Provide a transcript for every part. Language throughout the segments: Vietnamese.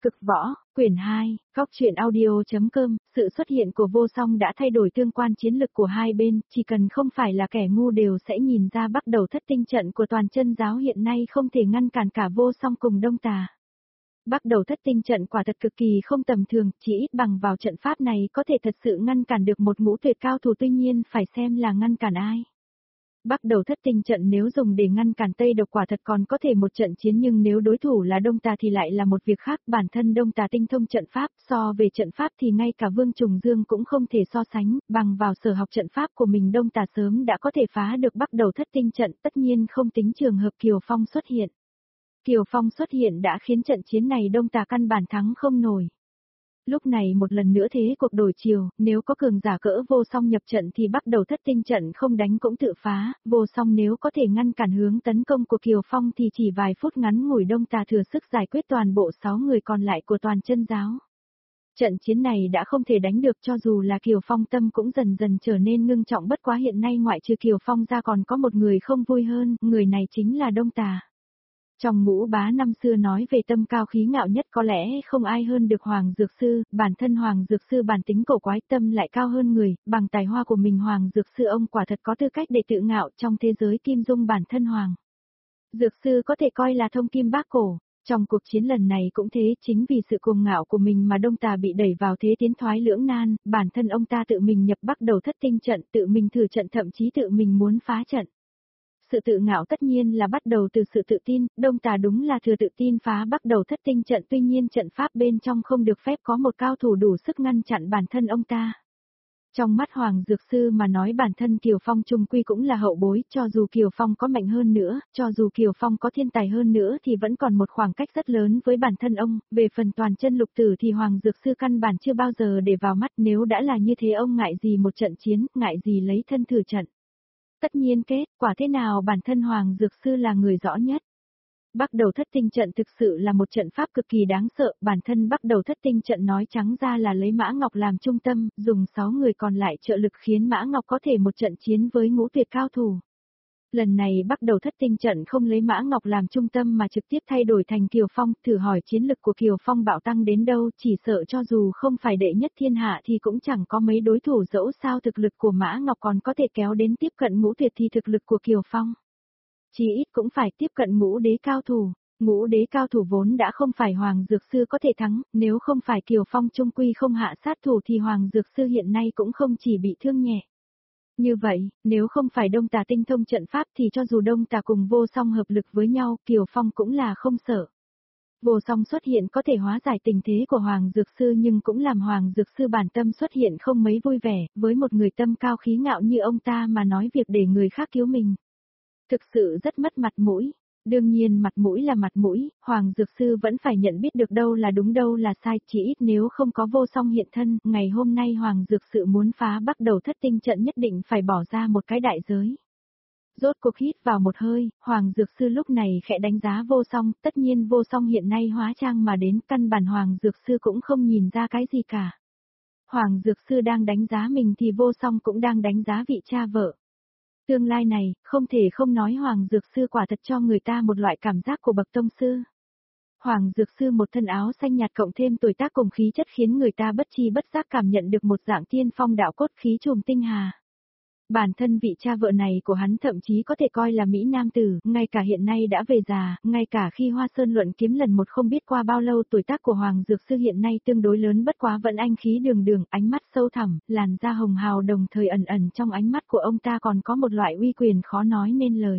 Cực võ, quyển 2, góc truyện audio.com, sự xuất hiện của Vô Song đã thay đổi tương quan chiến lực của hai bên, chỉ cần không phải là kẻ ngu đều sẽ nhìn ra bắt đầu thất tinh trận của toàn chân giáo hiện nay không thể ngăn cản cả Vô Song cùng Đông Tà. Bắt đầu thất tinh trận quả thật cực kỳ không tầm thường, chỉ ít bằng vào trận pháp này có thể thật sự ngăn cản được một ngũ tuyệt cao thủ, tuy nhiên phải xem là ngăn cản ai. Bắt đầu thất tinh trận nếu dùng để ngăn cản Tây Độc quả thật còn có thể một trận chiến, nhưng nếu đối thủ là Đông Tà thì lại là một việc khác. Bản thân Đông Tà tinh thông trận pháp, so về trận pháp thì ngay cả Vương Trùng Dương cũng không thể so sánh, bằng vào sở học trận pháp của mình Đông Tà sớm đã có thể phá được bắt đầu thất tinh trận, tất nhiên không tính trường hợp Kiều Phong xuất hiện. Kiều Phong xuất hiện đã khiến trận chiến này Đông Tà căn bản thắng không nổi. Lúc này một lần nữa thế cuộc đổi chiều, nếu có cường giả cỡ Vô Song nhập trận thì bắt đầu thất tinh trận không đánh cũng tự phá, Vô Song nếu có thể ngăn cản hướng tấn công của Kiều Phong thì chỉ vài phút ngắn ngủi Đông Tà thừa sức giải quyết toàn bộ 6 người còn lại của toàn chân giáo. Trận chiến này đã không thể đánh được, cho dù là Kiều Phong tâm cũng dần dần trở nên ngưng trọng, bất quá hiện nay ngoại trừ Kiều Phong ra còn có một người không vui hơn, người này chính là Đông Tà. Trong Ngũ Bá năm xưa nói về tâm cao khí ngạo nhất có lẽ không ai hơn được Hoàng Dược Sư, bản thân Hoàng Dược Sư bản tính cổ quái, tâm lại cao hơn người, bằng tài hoa của mình Hoàng Dược Sư ông quả thật có tư cách để tự ngạo trong thế giới kim dung. Bản thân Hoàng Dược Sư có thể coi là thông kim bác cổ, trong cuộc chiến lần này cũng thế, chính vì sự cuồng ngạo của mình mà Đông Tà bị đẩy vào thế tiến thoái lưỡng nan, bản thân ông ta tự mình nhập bắt đầu thất tinh trận, tự mình thử trận, thậm chí tự mình muốn phá trận. Sự tự ngạo tất nhiên là bắt đầu từ sự tự tin, Đông Tà đúng là thừa tự tin phá bắt đầu thất tinh trận, tuy nhiên trận pháp bên trong không được phép có một cao thủ đủ sức ngăn chặn bản thân ông ta. Trong mắt Hoàng Dược Sư mà nói bản thân Kiều Phong trung quy cũng là hậu bối, cho dù Kiều Phong có mạnh hơn nữa, cho dù Kiều Phong có thiên tài hơn nữa thì vẫn còn một khoảng cách rất lớn với bản thân ông, về phần toàn chân lục tử thì Hoàng Dược Sư căn bản chưa bao giờ để vào mắt, nếu đã là như thế ông ngại gì một trận chiến, ngại gì lấy thân thử trận. Tất nhiên kết quả thế nào bản thân Hoàng Dược Sư là người rõ nhất. Bắt đầu thất tinh trận thực sự là một trận pháp cực kỳ đáng sợ, bản thân bắt đầu thất tinh trận nói trắng ra là lấy Mã Ngọc làm trung tâm, dùng 6 người còn lại trợ lực khiến Mã Ngọc có thể một trận chiến với ngũ tuyệt cao thủ. Lần này bắt đầu thất tinh trận không lấy Mã Ngọc làm trung tâm mà trực tiếp thay đổi thành Kiều Phong, thử hỏi chiến lực của Kiều Phong bạo tăng đến đâu, chỉ sợ cho dù không phải đệ nhất thiên hạ thì cũng chẳng có mấy đối thủ, dẫu sao thực lực của Mã Ngọc còn có thể kéo đến tiếp cận ngũ tuyệt thì thực lực của Kiều Phong chỉ ít cũng phải tiếp cận ngũ đế cao thủ. Ngũ đế cao thủ vốn đã không phải Hoàng Dược Sư có thể thắng, nếu không phải Kiều Phong trung quy không hạ sát thủ thì Hoàng Dược Sư hiện nay cũng không chỉ bị thương nhẹ. Như vậy, nếu không phải Đông Tà tinh thông trận pháp thì cho dù Đông Tà cùng Vô Song hợp lực với nhau, Kiều Phong cũng là không sợ. Vô Song xuất hiện có thể hóa giải tình thế của Hoàng Dược Sư nhưng cũng làm Hoàng Dược Sư bản tâm xuất hiện không mấy vui vẻ, với một người tâm cao khí ngạo như ông ta mà nói việc để người khác cứu mình. Thực sự rất mất mặt mũi. Đương nhiên mặt mũi là mặt mũi, Hoàng Dược Sư vẫn phải nhận biết được đâu là đúng đâu là sai, chỉ ít nếu không có Vô Song hiện thân, ngày hôm nay Hoàng Dược Sư muốn phá bắt đầu thất tinh trận nhất định phải bỏ ra một cái đại giới. Rốt cuộc hít vào một hơi, Hoàng Dược Sư lúc này khẽ đánh giá Vô Song, tất nhiên Vô Song hiện nay hóa trang mà đến, căn bản Hoàng Dược Sư cũng không nhìn ra cái gì cả. Hoàng Dược Sư đang đánh giá mình thì Vô Song cũng đang đánh giá vị cha vợ. Tương lai này, không thể không nói Hoàng Dược Sư quả thật cho người ta một loại cảm giác của bậc tông sư. Hoàng Dược Sư một thân áo xanh nhạt cộng thêm tuổi tác cùng khí chất khiến người ta bất chi bất giác cảm nhận được một dạng tiên phong đạo cốt khí trùm tinh hà. Bản thân vị cha vợ này của hắn thậm chí có thể coi là Mỹ Nam tử, ngay cả hiện nay đã về già, ngay cả khi Hoa Sơn luận kiếm lần một không biết qua bao lâu, tuổi tác của Hoàng Dược Sư hiện nay tương đối lớn, bất quá vẫn anh khí đường đường, ánh mắt sâu thẳm, làn da hồng hào, đồng thời ẩn ẩn trong ánh mắt của ông ta còn có một loại uy quyền khó nói nên lời.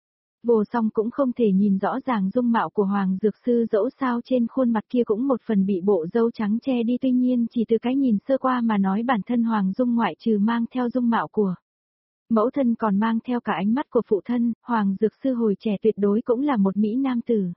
Vô Song cũng không thể nhìn rõ ràng dung mạo của Hoàng Dược Sư, dẫu sao trên khuôn mặt kia cũng một phần bị bộ râu trắng che đi, tuy nhiên chỉ từ cái nhìn sơ qua mà nói bản thân Hoàng Dung ngoại trừ mang theo dung mạo của mẫu thân còn mang theo cả ánh mắt của phụ thân, Hoàng Dược Sư hồi trẻ tuyệt đối cũng là một Mỹ Nam tử.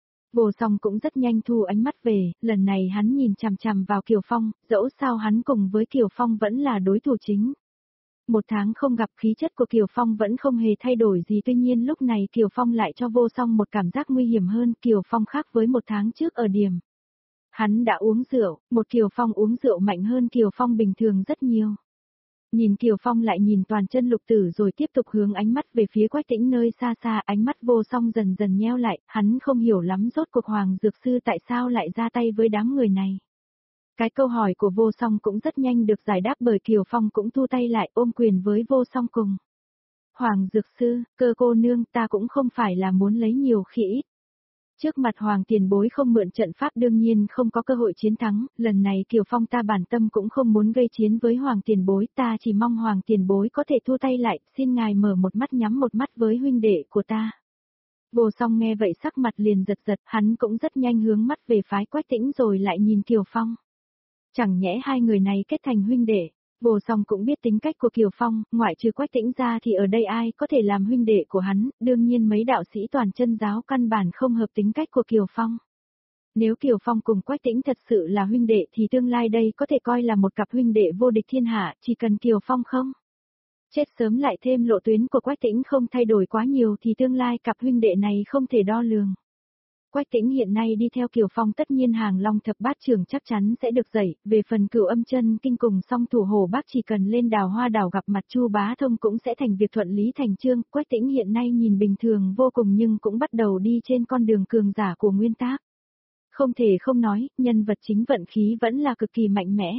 Vô Song cũng rất nhanh thu ánh mắt về, lần này hắn nhìn chằm chằm vào Kiều Phong, dẫu sao hắn cùng với Kiều Phong vẫn là đối thủ chính. Một tháng không gặp, khí chất của Kiều Phong vẫn không hề thay đổi gì, tuy nhiên lúc này Kiều Phong lại cho Vô Song một cảm giác nguy hiểm hơn. Kiều Phong khác với một tháng trước ở điểm. Hắn đã uống rượu, một Kiều Phong uống rượu mạnh hơn Kiều Phong bình thường rất nhiều. Nhìn Kiều Phong lại nhìn toàn chân lục tử rồi tiếp tục hướng ánh mắt về phía Quách Tĩnh nơi xa xa, ánh mắt Vô Song dần dần nheo lại, hắn không hiểu lắm rốt cuộc Hoàng Dược Sư tại sao lại ra tay với đám người này. Cái câu hỏi của Vô Song cũng rất nhanh được giải đáp bởi Kiều Phong cũng thu tay lại ôm quyền với Vô Song cùng. Hoàng Dược Sư, Cơ cô nương, ta cũng không phải là muốn lấy nhiều khi ít. Trước mặt Hoàng tiền bối không mượn trận pháp đương nhiên không có cơ hội chiến thắng, lần này Kiều Phong ta bản tâm cũng không muốn gây chiến với Hoàng tiền bối, ta chỉ mong Hoàng tiền bối có thể thu tay lại, xin ngài mở một mắt nhắm một mắt với huynh đệ của ta. Vô Song nghe vậy sắc mặt liền giật giật, hắn cũng rất nhanh hướng mắt về phái Quách Tĩnh rồi lại nhìn Kiều Phong. Chẳng nhẽ hai người này kết thành huynh đệ. Vô Song cũng biết tính cách của Kiều Phong, ngoại trừ Quách Tĩnh ra thì ở đây ai có thể làm huynh đệ của hắn, đương nhiên mấy đạo sĩ toàn chân giáo căn bản không hợp tính cách của Kiều Phong. Nếu Kiều Phong cùng Quách Tĩnh thật sự là huynh đệ thì tương lai đây có thể coi là một cặp huynh đệ vô địch thiên hạ, chỉ cần Kiều Phong không chết sớm lại thêm lộ tuyến của Quách Tĩnh không thay đổi quá nhiều thì tương lai cặp huynh đệ này không thể đo lường. Quách Tĩnh hiện nay đi theo Kiều Phong tất nhiên hàng long thập bát trưởng chắc chắn sẽ được dạy, về phần Cửu Âm Chân Kinh cùng song thủ hồ bác chỉ cần lên Đào Hoa đảo gặp mặt Chu Bá Thông cũng sẽ thành việc thuận lý thành chương. Quách Tĩnh hiện nay nhìn bình thường vô cùng nhưng cũng bắt đầu đi trên con đường cường giả của nguyên tác. Không thể không nói, nhân vật chính vận khí vẫn là cực kỳ mạnh mẽ.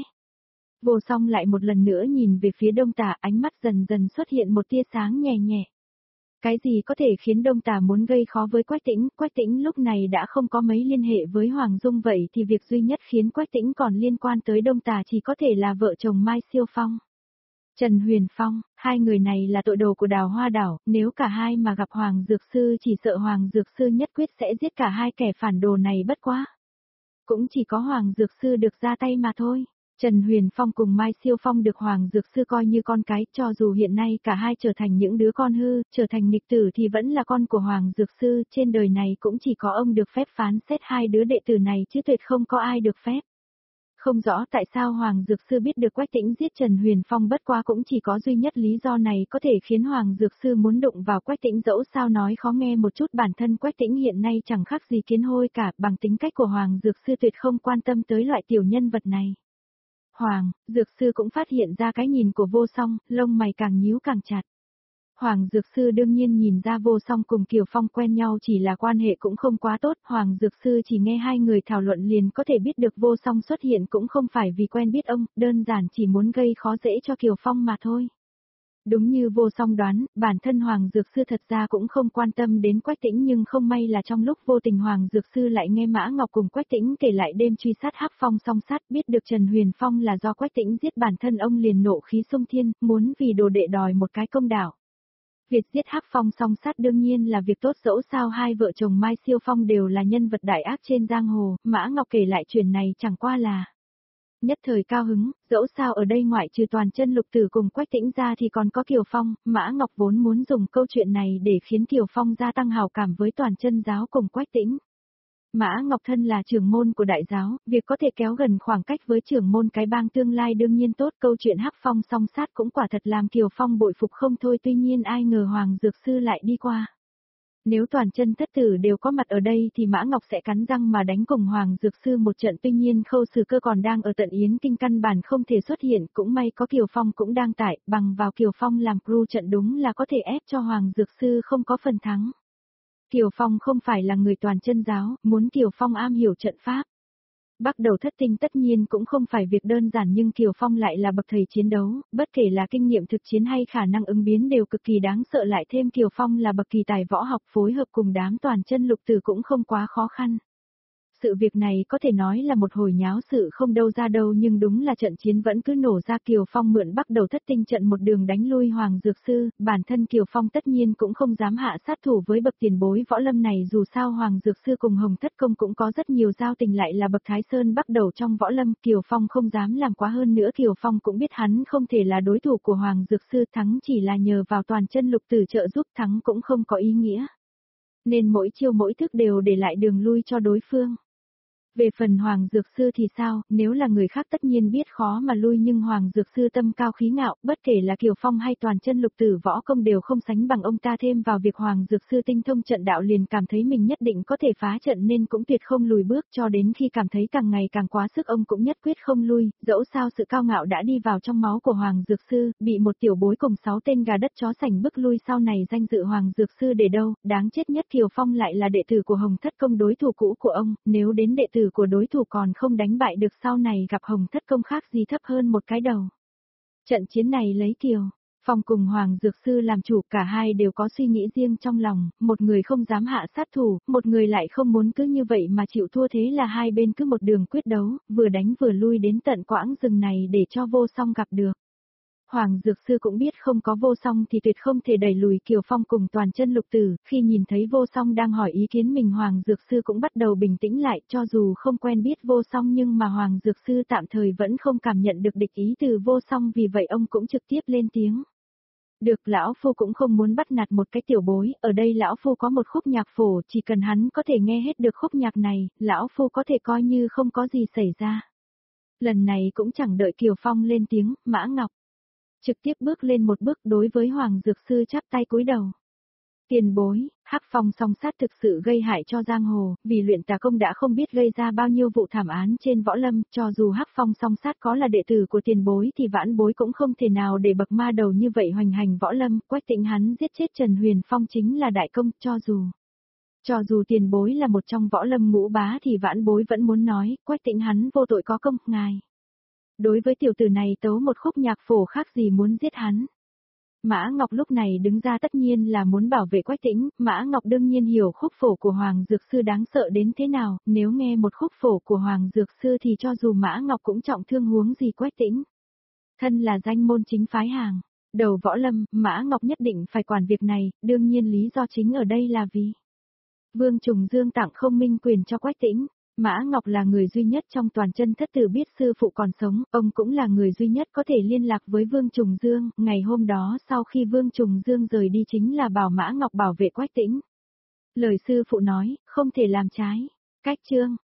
Vô Song lại một lần nữa nhìn về phía Đông Tả, ánh mắt dần dần xuất hiện một tia sáng nhẹ nhẹ. Cái gì có thể khiến Đông Tả muốn gây khó với Quách Tĩnh lúc này đã không có mấy liên hệ với Hoàng Dung vậy thì việc duy nhất khiến Quách Tĩnh còn liên quan tới Đông Tả chỉ có thể là vợ chồng Mai Siêu Phong. Trần Huyền Phong, hai người này là tội đồ của Đào Hoa đảo, nếu cả hai mà gặp Hoàng Dược Sư chỉ sợ Hoàng Dược Sư nhất quyết sẽ giết cả hai kẻ phản đồ này bất quá. Cũng chỉ có Hoàng Dược Sư được ra tay mà thôi. Trần Huyền Phong cùng Mai Siêu Phong được Hoàng Dược Sư coi như con cái, cho dù hiện nay cả hai trở thành những đứa con hư, trở thành nghịch tử thì vẫn là con của Hoàng Dược Sư, trên đời này cũng chỉ có ông được phép phán xét hai đứa đệ tử này chứ tuyệt không có ai được phép. Không rõ tại sao Hoàng Dược Sư biết được Quách Tĩnh giết Trần Huyền Phong bất quá cũng chỉ có duy nhất lý do này có thể khiến Hoàng Dược Sư muốn đụng vào Quách Tĩnh dẫu sao nói khó nghe một chút bản thân Quách Tĩnh hiện nay chẳng khác gì kiến hôi cả bằng tính cách của Hoàng Dược Sư tuyệt không quan tâm tới loại tiểu nhân vật này. Hoàng, Dược Sư cũng phát hiện ra cái nhìn của Vô Song, lông mày càng nhíu càng chặt. Hoàng Dược Sư đương nhiên nhìn ra Vô Song cùng Kiều Phong quen nhau chỉ là quan hệ cũng không quá tốt, Hoàng Dược Sư chỉ nghe hai người thảo luận liền có thể biết được Vô Song xuất hiện cũng không phải vì quen biết ông, đơn giản chỉ muốn gây khó dễ cho Kiều Phong mà thôi. Đúng như Vô Song đoán, bản thân Hoàng Dược Sư thật ra cũng không quan tâm đến Quách Tĩnh nhưng không may là trong lúc vô tình Hoàng Dược Sư lại nghe Mã Ngọc cùng Quách Tĩnh kể lại đêm truy sát Hắc Phong song sát, biết được Trần Huyền Phong là do Quách Tĩnh giết bản thân ông liền nộ khí xung thiên, muốn vì đồ đệ đòi một cái công đạo. Việc giết Hắc Phong song sát đương nhiên là việc tốt dẫu sao hai vợ chồng Mai Siêu Phong đều là nhân vật đại ác trên giang hồ, Mã Ngọc kể lại chuyện này chẳng qua là nhất thời cao hứng, dẫu sao ở đây ngoại trừ toàn chân lục tử cùng Quách Tĩnh ra thì còn có Kiều Phong, Mã Ngọc vốn muốn dùng câu chuyện này để khiến Kiều Phong gia tăng hào cảm với toàn chân giáo cùng Quách Tĩnh. Mã Ngọc thân là trưởng môn của đại giáo, việc có thể kéo gần khoảng cách với trưởng môn cái bang tương lai đương nhiên tốt, câu chuyện Hắc Phong song sát cũng quả thật làm Kiều Phong bội phục không thôi, tuy nhiên ai ngờ Hoàng Dược Sư lại đi qua. Nếu toàn chân thất tử đều có mặt ở đây thì Mã Ngọc sẽ cắn răng mà đánh cùng Hoàng Dược Sư một trận, tuy nhiên Khâu Sử Cơ còn đang ở tận Yến Kinh căn bản không thể xuất hiện, cũng may có Kiều Phong cũng đang tại, bằng vào Kiều Phong làm crew trận đúng là có thể ép cho Hoàng Dược Sư không có phần thắng. Kiều Phong không phải là người toàn chân giáo, muốn Kiều Phong am hiểu trận pháp. Bắt đầu thất tinh tất nhiên cũng không phải việc đơn giản nhưng Kiều Phong lại là bậc thầy chiến đấu, bất kể là kinh nghiệm thực chiến hay khả năng ứng biến đều cực kỳ đáng sợ, lại thêm Kiều Phong là bậc kỳ tài võ học phối hợp cùng đám toàn chân lục tử cũng không quá khó khăn. Sự việc này có thể nói là một hồi nháo sự không đâu ra đâu nhưng đúng là trận chiến vẫn cứ nổ ra, Kiều Phong mượn bắt đầu thất tinh trận một đường đánh lui Hoàng Dược Sư, bản thân Kiều Phong tất nhiên cũng không dám hạ sát thủ với bậc tiền bối võ lâm này, dù sao Hoàng Dược Sư cùng Hồng Thất Công cũng có rất nhiều giao tình, lại là bậc Thái Sơn bắt đầu trong võ lâm, Kiều Phong không dám làm quá hơn nữa, Kiều Phong cũng biết hắn không thể là đối thủ của Hoàng Dược Sư, thắng chỉ là nhờ vào toàn chân lục tử trợ giúp, thắng cũng không có ý nghĩa. Nên mỗi chiêu mỗi thức đều để lại đường lui cho đối phương. Về phần Hoàng Dược Sư thì sao, nếu là người khác tất nhiên biết khó mà lui nhưng Hoàng Dược Sư tâm cao khí ngạo, bất kể là Kiều Phong hay toàn chân lục tử võ công đều không sánh bằng ông ta, thêm vào việc Hoàng Dược Sư tinh thông trận đạo liền cảm thấy mình nhất định có thể phá trận nên cũng tuyệt không lùi bước, cho đến khi cảm thấy càng ngày càng quá sức ông cũng nhất quyết không lui, dẫu sao sự cao ngạo đã đi vào trong máu của Hoàng Dược Sư, bị một tiểu bối cùng 6 tên gà đất chó sành bức lui sau này danh dự Hoàng Dược Sư để đâu, đáng chết nhất Kiều Phong lại là đệ tử của Hồng Thất Công đối thủ cũ của ông, nếu đến đệ tử của đối thủ còn không đánh bại được sau này gặp Hồng Thất Công khác gì thấp hơn một cái đầu. Trận chiến này lấy Kiều Phong cùng Hoàng Dược Sư làm chủ, cả hai đều có suy nghĩ riêng trong lòng, một người không dám hạ sát thủ, một người lại không muốn cứ như vậy mà chịu thua, thế là hai bên cứ một đường quyết đấu, vừa đánh vừa lui đến tận quãng rừng này để cho Vô Song gặp được. Hoàng Dược Sư cũng biết không có Vô Song thì tuyệt không thể đẩy lùi Kiều Phong cùng toàn chân lục tử, khi nhìn thấy Vô Song đang hỏi ý kiến mình Hoàng Dược Sư cũng bắt đầu bình tĩnh lại, cho dù không quen biết Vô Song nhưng mà Hoàng Dược Sư tạm thời vẫn không cảm nhận được địch ý từ Vô Song, vì vậy ông cũng trực tiếp lên tiếng. Được, lão phu cũng không muốn bắt nạt một cái tiểu bối, ở đây lão phu có một khúc nhạc phổ, chỉ cần hắn có thể nghe hết được khúc nhạc này, lão phu có thể coi như không có gì xảy ra. Lần này cũng chẳng đợi Kiều Phong lên tiếng, Mã Ngọc trực tiếp bước lên một bước đối với Hoàng Dược Sư chắp tay cúi đầu. Tiền bối, Hắc Phong song sát thực sự gây hại cho giang hồ, vì luyện tà công đã không biết gây ra bao nhiêu vụ thảm án trên võ lâm, cho dù Hắc Phong song sát có là đệ tử của tiền bối thì vãn bối cũng không thể nào để bậc ma đầu như vậy hoành hành võ lâm, Quách Tĩnh hắn giết chết Trần Huyền Phong chính là đại công, cho dù tiền bối là một trong võ lâm ngũ bá thì vãn bối vẫn muốn nói, Quách Tĩnh hắn vô tội có công, ngài đối với tiểu tử này tấu một khúc nhạc phổ khác gì muốn giết hắn. Mã Ngọc lúc này đứng ra tất nhiên là muốn bảo vệ Quách Tĩnh, Mã Ngọc đương nhiên hiểu khúc phổ của Hoàng Dược Sư đáng sợ đến thế nào, nếu nghe một khúc phổ của Hoàng Dược Sư thì cho dù Mã Ngọc cũng trọng thương huống gì Quách Tĩnh. Thân là danh môn chính phái hàng đầu võ lâm, Mã Ngọc nhất định phải quản việc này, đương nhiên lý do chính ở đây là vì Vương Trùng Dương tặng không minh quyền cho Quách Tĩnh. Mã Ngọc là người duy nhất trong toàn chân thất tử biết sư phụ còn sống, ông cũng là người duy nhất có thể liên lạc với Vương Trùng Dương, ngày hôm đó sau khi Vương Trùng Dương rời đi chính là bảo Mã Ngọc bảo vệ Quách Tĩnh. Lời sư phụ nói, không thể làm trái. Cách chương